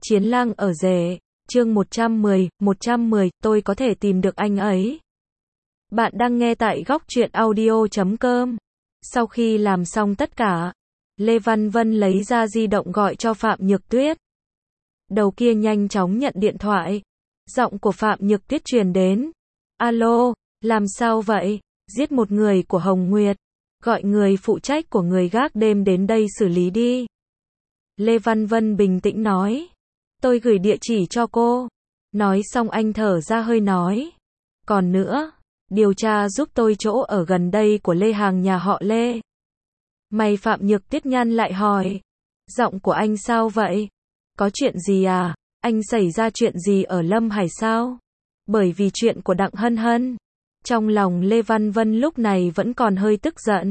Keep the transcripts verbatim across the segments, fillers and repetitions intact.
Chiến lang ở rể, chương một trăm mười, một trăm mười, tôi có thể tìm được anh ấy. Bạn đang nghe tại góc truyện audio chấm com. Sau khi làm xong tất cả, Lê Văn Vân lấy ra di động gọi cho Phạm Nhược Tuyết. Đầu kia nhanh chóng nhận điện thoại. Giọng của Phạm Nhược Tuyết truyền đến. Alo, làm sao vậy? Giết một người của Hồng Nguyệt. Gọi người phụ trách của người gác đêm đến đây xử lý đi. Lê Văn Vân bình tĩnh nói. Tôi gửi địa chỉ cho cô. Nói xong anh thở ra hơi nói. Còn nữa, điều tra giúp tôi chỗ ở gần đây của Lê hàng nhà họ Lê. Mày Phạm Nhược Tuyết nhăn lại hỏi. Giọng của anh sao vậy? Có chuyện gì à? Anh xảy ra chuyện gì ở Lâm Hải sao? Bởi vì chuyện của Đặng Hân Hân. Trong lòng Lê Văn Vân lúc này vẫn còn hơi tức giận.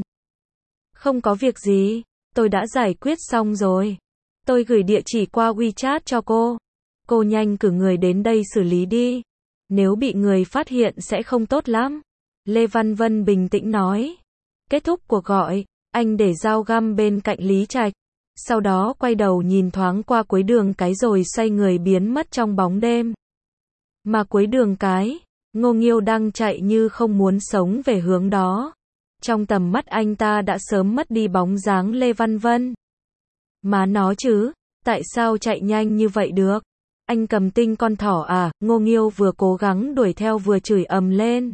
Không có việc gì, tôi đã giải quyết xong rồi. Tôi gửi địa chỉ qua WeChat cho cô. Cô nhanh cử người đến đây xử lý đi. Nếu bị người phát hiện sẽ không tốt lắm. Lê Văn Vân bình tĩnh nói. Kết thúc cuộc gọi, anh để dao găm bên cạnh Lý Trạch. Sau đó quay đầu nhìn thoáng qua cuối đường cái rồi xoay người biến mất trong bóng đêm. Mà cuối đường cái, Ngô Nghiêu đang chạy như không muốn sống về hướng đó. Trong tầm mắt anh ta đã sớm mất đi bóng dáng Lê Văn Vân. Má nó chứ, tại sao chạy nhanh như vậy được? Anh cầm tinh con thỏ à? Ngô Nghiêu vừa cố gắng đuổi theo vừa chửi ầm lên.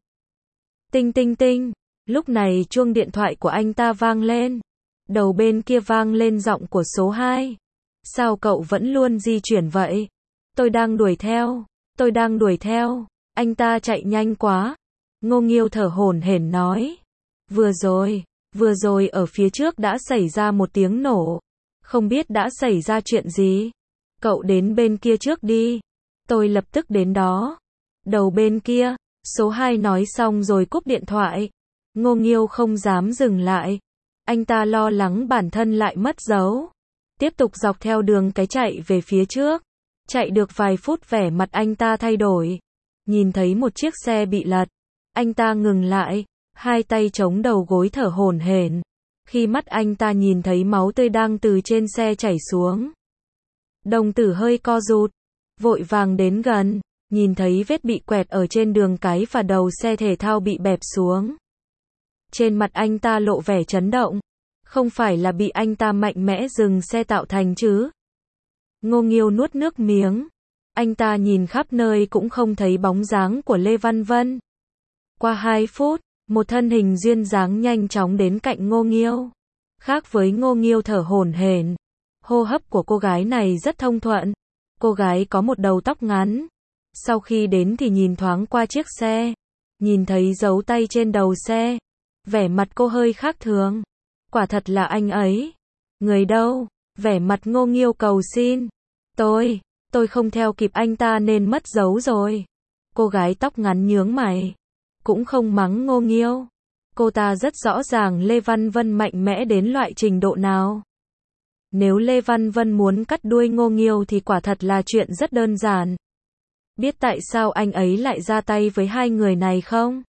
Tinh tinh tinh, lúc này chuông điện thoại của anh ta vang lên. Đầu bên kia vang lên giọng của số hai. Sao cậu vẫn luôn di chuyển vậy? Tôi đang đuổi theo, tôi đang đuổi theo, anh ta chạy nhanh quá. Ngô Nghiêu thở hổn hển nói. Vừa rồi, vừa rồi ở phía trước đã xảy ra một tiếng nổ. Không biết đã xảy ra chuyện gì. Cậu đến bên kia trước đi. Tôi lập tức đến đó. Đầu bên kia, số hai nói xong rồi cúp điện thoại. Ngô Nghiêu không dám dừng lại. Anh ta lo lắng bản thân lại mất dấu. Tiếp tục dọc theo đường cái chạy về phía trước. Chạy được vài phút vẻ mặt anh ta thay đổi. Nhìn thấy một chiếc xe bị lật. Anh ta ngừng lại. Hai tay chống đầu gối thở hổn hển. Khi mắt anh ta nhìn thấy máu tươi đang từ trên xe chảy xuống. Đồng tử hơi co rụt. Vội vàng đến gần. Nhìn thấy vết bị quẹt ở trên đường cái và đầu xe thể thao bị bẹp xuống. Trên mặt anh ta lộ vẻ chấn động. Không phải là bị anh ta mạnh mẽ dừng xe tạo thành chứ. Ngô Nghiêu nuốt nước miếng. Anh ta nhìn khắp nơi cũng không thấy bóng dáng của Lê Văn Vân. Qua hai phút, một thân hình duyên dáng nhanh chóng đến cạnh Ngô Nghiêu. Khác với Ngô Nghiêu thở hổn hển, hô hấp của cô gái này rất thông thuận. Cô gái có một đầu tóc ngắn. Sau khi đến thì nhìn thoáng qua chiếc xe. Nhìn thấy dấu tay trên đầu xe. Vẻ mặt cô hơi khác thường. Quả thật là anh ấy. Người đâu? Vẻ mặt Ngô Nghiêu cầu xin. Tôi, tôi không theo kịp anh ta nên mất dấu rồi. Cô gái tóc ngắn nhướng mày. Cũng không mắng Ngô Nghiêu. Cô ta rất rõ ràng Lê Văn Vân mạnh mẽ đến loại trình độ nào. Nếu Lê Văn Vân muốn cắt đuôi Ngô Nghiêu thì quả thật là chuyện rất đơn giản. Biết tại sao anh ấy lại ra tay với hai người này không?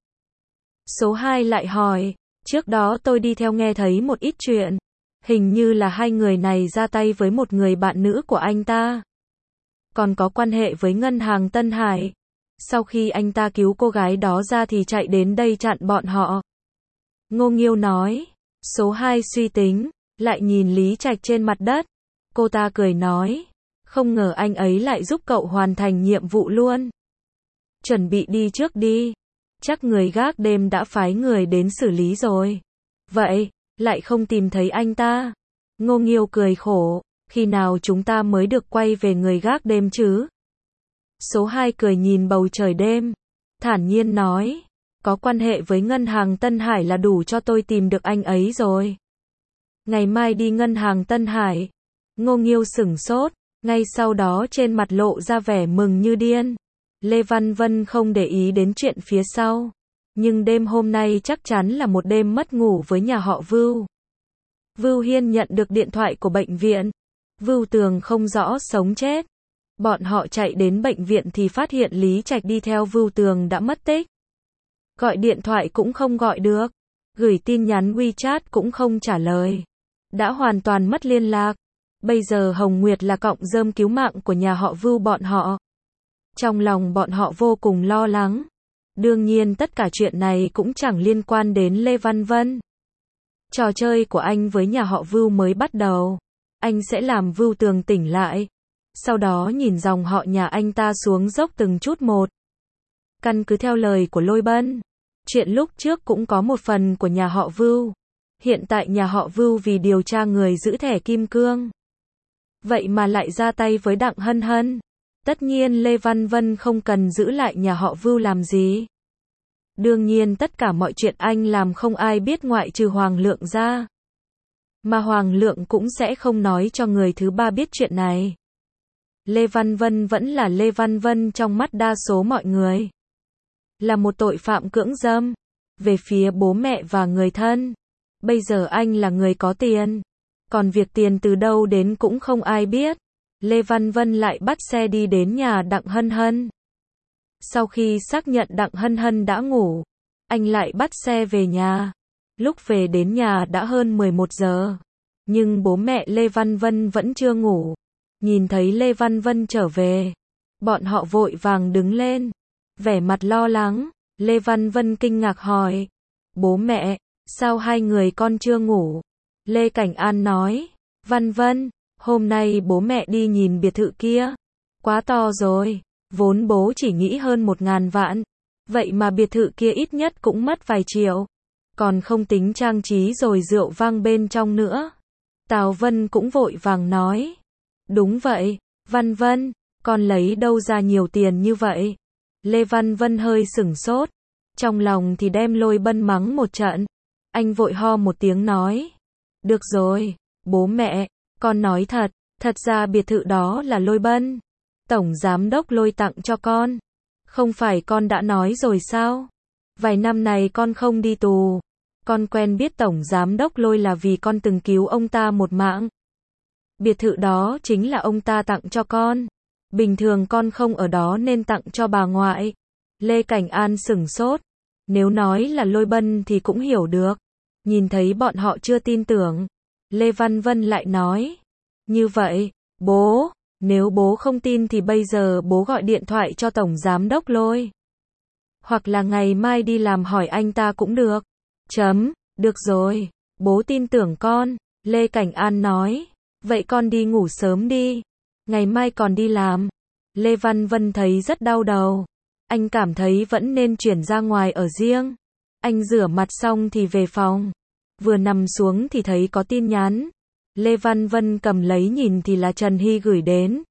Số hai lại hỏi. Trước đó tôi đi theo nghe thấy một ít chuyện. Hình như là hai người này ra tay với một người bạn nữ của anh ta. Còn có quan hệ với ngân hàng Tân Hải. Sau khi anh ta cứu cô gái đó ra thì chạy đến đây chặn bọn họ. Ngô Nghiêu nói. Số hai suy tính, lại nhìn Lý Trạch trên mặt đất. Cô ta cười nói. Không ngờ anh ấy lại giúp cậu hoàn thành nhiệm vụ luôn. Chuẩn bị đi trước đi. Chắc người gác đêm đã phái người đến xử lý rồi. Vậy, lại không tìm thấy anh ta. Ngô Nghiêu cười khổ. Khi nào chúng ta mới được quay về người gác đêm chứ? Số hai cười nhìn bầu trời đêm. Thản nhiên nói. Có quan hệ với ngân hàng Tân Hải là đủ cho tôi tìm được anh ấy rồi. Ngày mai đi ngân hàng Tân Hải. Ngô Nghiêu sửng sốt. Ngay sau đó trên mặt lộ ra vẻ mừng như điên. Lê Văn Vân không để ý đến chuyện phía sau. Nhưng đêm hôm nay chắc chắn là một đêm mất ngủ với nhà họ Vưu. Vưu Hiên nhận được điện thoại của bệnh viện. Vưu Tường không rõ sống chết. Bọn họ chạy đến bệnh viện thì phát hiện Lý Trạch đi theo Vưu Tường đã mất tích. Gọi điện thoại cũng không gọi được. Gửi tin nhắn WeChat cũng không trả lời. Đã hoàn toàn mất liên lạc. Bây giờ Hồng Nguyệt là cọng rơm cứu mạng của nhà họ Vưu bọn họ. Trong lòng bọn họ vô cùng lo lắng. Đương nhiên tất cả chuyện này cũng chẳng liên quan đến Lê Văn Vân. Trò chơi của anh với nhà họ Vưu mới bắt đầu. Anh sẽ làm Vưu Tường tỉnh lại. Sau đó nhìn dòng họ nhà anh ta xuống dốc từng chút một. Căn cứ theo lời của Lôi Bân, chuyện lúc trước cũng có một phần của nhà họ Vưu. Hiện tại nhà họ Vưu vì điều tra người giữ thẻ kim cương, vậy mà lại ra tay với Đặng Hân Hân. Tất nhiên Lê Văn Vân không cần giữ lại nhà họ Vưu làm gì. Đương nhiên tất cả mọi chuyện anh làm không ai biết ngoại trừ Hoàng Lượng ra. Mà Hoàng Lượng cũng sẽ không nói cho người thứ ba biết chuyện này. Lê Văn Vân vẫn là Lê Văn Vân trong mắt đa số mọi người. Là một tội phạm cưỡng dâm. Về phía bố mẹ và người thân, bây giờ anh là người có tiền. Còn việc tiền từ đâu đến cũng không ai biết. Lê Văn Vân lại bắt xe đi đến nhà Đặng Hân Hân. Sau khi xác nhận Đặng Hân Hân đã ngủ, anh lại bắt xe về nhà. Lúc về đến nhà đã hơn mười một giờ. Nhưng bố mẹ Lê Văn Vân vẫn chưa ngủ. Nhìn thấy Lê Văn Vân trở về, bọn họ vội vàng đứng lên. Vẻ mặt lo lắng, Lê Văn Vân kinh ngạc hỏi. Bố mẹ, sao hai người con chưa ngủ? Lê Cảnh An nói. Văn Vân, hôm nay bố mẹ đi nhìn biệt thự kia. Quá to rồi. Vốn bố chỉ nghĩ hơn một ngàn vạn. Vậy mà biệt thự kia ít nhất cũng mất vài triệu. Còn không tính trang trí rồi rượu vang bên trong nữa. Tào Vân cũng vội vàng nói. Đúng vậy, Văn Vân, con lấy đâu ra nhiều tiền như vậy? Lê Văn Vân hơi sửng sốt. Trong lòng thì đem Lôi Bân mắng một trận. Anh vội ho một tiếng nói. Được rồi, bố mẹ, con nói thật. Thật ra biệt thự đó là Lôi Bân, tổng giám đốc Lôi tặng cho con. Không phải con đã nói rồi sao? Vài năm này con không đi tù. Con quen biết tổng giám đốc Lôi là vì con từng cứu ông ta một mạng. Biệt thự đó chính là ông ta tặng cho con. Bình thường con không ở đó nên tặng cho bà ngoại. Lê Cảnh An sửng sốt. Nếu nói là Lôi Bân thì cũng hiểu được. Nhìn thấy bọn họ chưa tin tưởng, Lê Văn Vân lại nói. Như vậy, bố, nếu bố không tin thì bây giờ bố gọi điện thoại cho tổng giám đốc Lôi. Hoặc là ngày mai đi làm hỏi anh ta cũng được. Chấm, được rồi, bố tin tưởng con, Lê Cảnh An nói. Vậy con đi ngủ sớm đi. Ngày mai còn đi làm. Lê Văn Vân thấy rất đau đầu. Anh cảm thấy vẫn nên chuyển ra ngoài ở riêng. Anh rửa mặt xong thì về phòng. Vừa nằm xuống thì thấy có tin nhắn. Lê Văn Vân cầm lấy nhìn thì là Trần Hy gửi đến.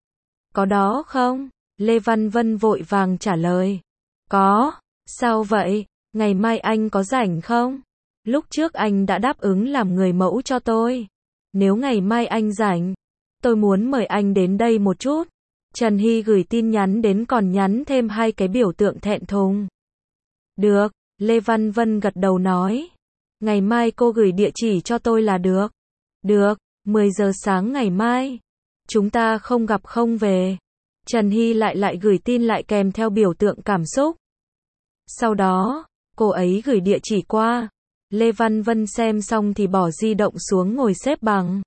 Có đó không? Lê Văn Vân vội vàng trả lời. Có. Sao vậy? Ngày mai anh có rảnh không? Lúc trước anh đã đáp ứng làm người mẫu cho tôi. Nếu ngày mai anh rảnh, tôi muốn mời anh đến đây một chút. Trần Hy gửi tin nhắn đến còn nhắn thêm hai cái biểu tượng thẹn thùng. Được, Lê Văn Vân gật đầu nói. Ngày mai cô gửi địa chỉ cho tôi là được. Được, mười giờ sáng ngày mai. Chúng ta không gặp không về. Trần Hy lại lại gửi tin lại kèm theo biểu tượng cảm xúc. Sau đó, cô ấy gửi địa chỉ qua. Lê Văn Vân xem xong thì bỏ di động xuống ngồi xếp bằng.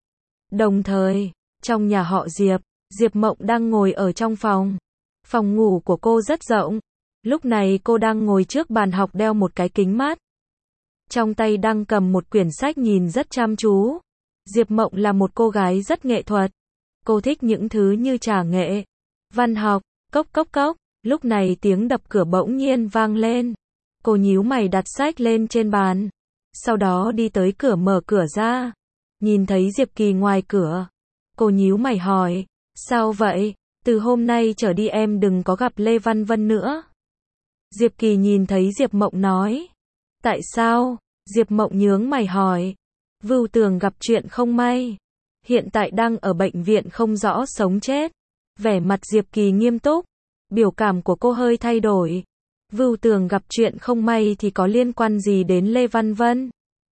Đồng thời, trong nhà họ Diệp, Diệp Mộng đang ngồi ở trong phòng. Phòng ngủ của cô rất rộng. Lúc này cô đang ngồi trước bàn học đeo một cái kính mát. Trong tay đang cầm một quyển sách nhìn rất chăm chú. Diệp Mộng là một cô gái rất nghệ thuật. Cô thích những thứ như trà nghệ, văn học, cốc cốc cốc. Lúc này tiếng đập cửa bỗng nhiên vang lên. Cô nhíu mày đặt sách lên trên bàn. Sau đó đi tới cửa mở cửa ra. Nhìn thấy Diệp Kỳ ngoài cửa. Cô nhíu mày hỏi. Sao vậy? Từ hôm nay trở đi em đừng có gặp Lê Văn Vân nữa. Diệp Kỳ nhìn thấy Diệp Mộng nói. Tại sao? Diệp Mộng nhướng mày hỏi. Vưu Tường gặp chuyện không may. Hiện tại đang ở bệnh viện không rõ sống chết. Vẻ mặt Diệp Kỳ nghiêm túc. Biểu cảm của cô hơi thay đổi. Vưu Tường gặp chuyện không may thì có liên quan gì đến Lê Văn Vân?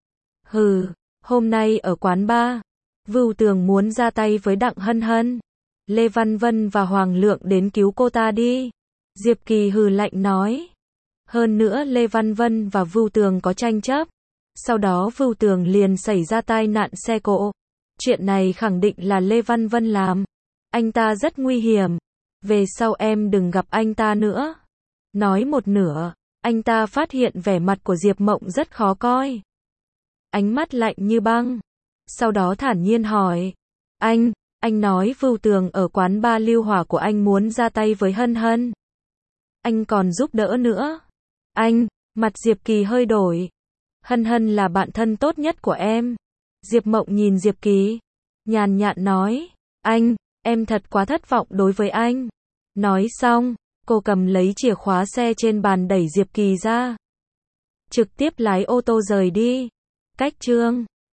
Hừ, hôm nay ở quán bar, Vưu Tường muốn ra tay với Đặng Hân Hân. Lê Văn Vân và Hoàng Lượng đến cứu cô ta đi. Diệp Kỳ hừ lạnh nói. Hơn nữa Lê Văn Vân và Vưu Tường có tranh chấp. Sau đó Vưu Tường liền xảy ra tai nạn xe cộ. Chuyện này khẳng định là Lê Văn Vân làm. Anh ta rất nguy hiểm. Về sau em đừng gặp anh ta nữa. Nói một nửa, anh ta phát hiện vẻ mặt của Diệp Mộng rất khó coi. Ánh mắt lạnh như băng. Sau đó thản nhiên hỏi. Anh, anh nói Vưu Tường ở quán ba lưu hỏa của anh muốn ra tay với Hân Hân. Anh còn giúp đỡ nữa. Anh, mặt Diệp Kỳ hơi đổi. Hân Hân là bạn thân tốt nhất của em. Diệp Mộng nhìn Diệp Kỳ, nhàn nhạt nói. Anh, em thật quá thất vọng đối với anh. Nói xong, cô cầm lấy chìa khóa xe trên bàn đẩy Diệp Kỳ ra. Trực tiếp lái ô tô rời đi. Cách chương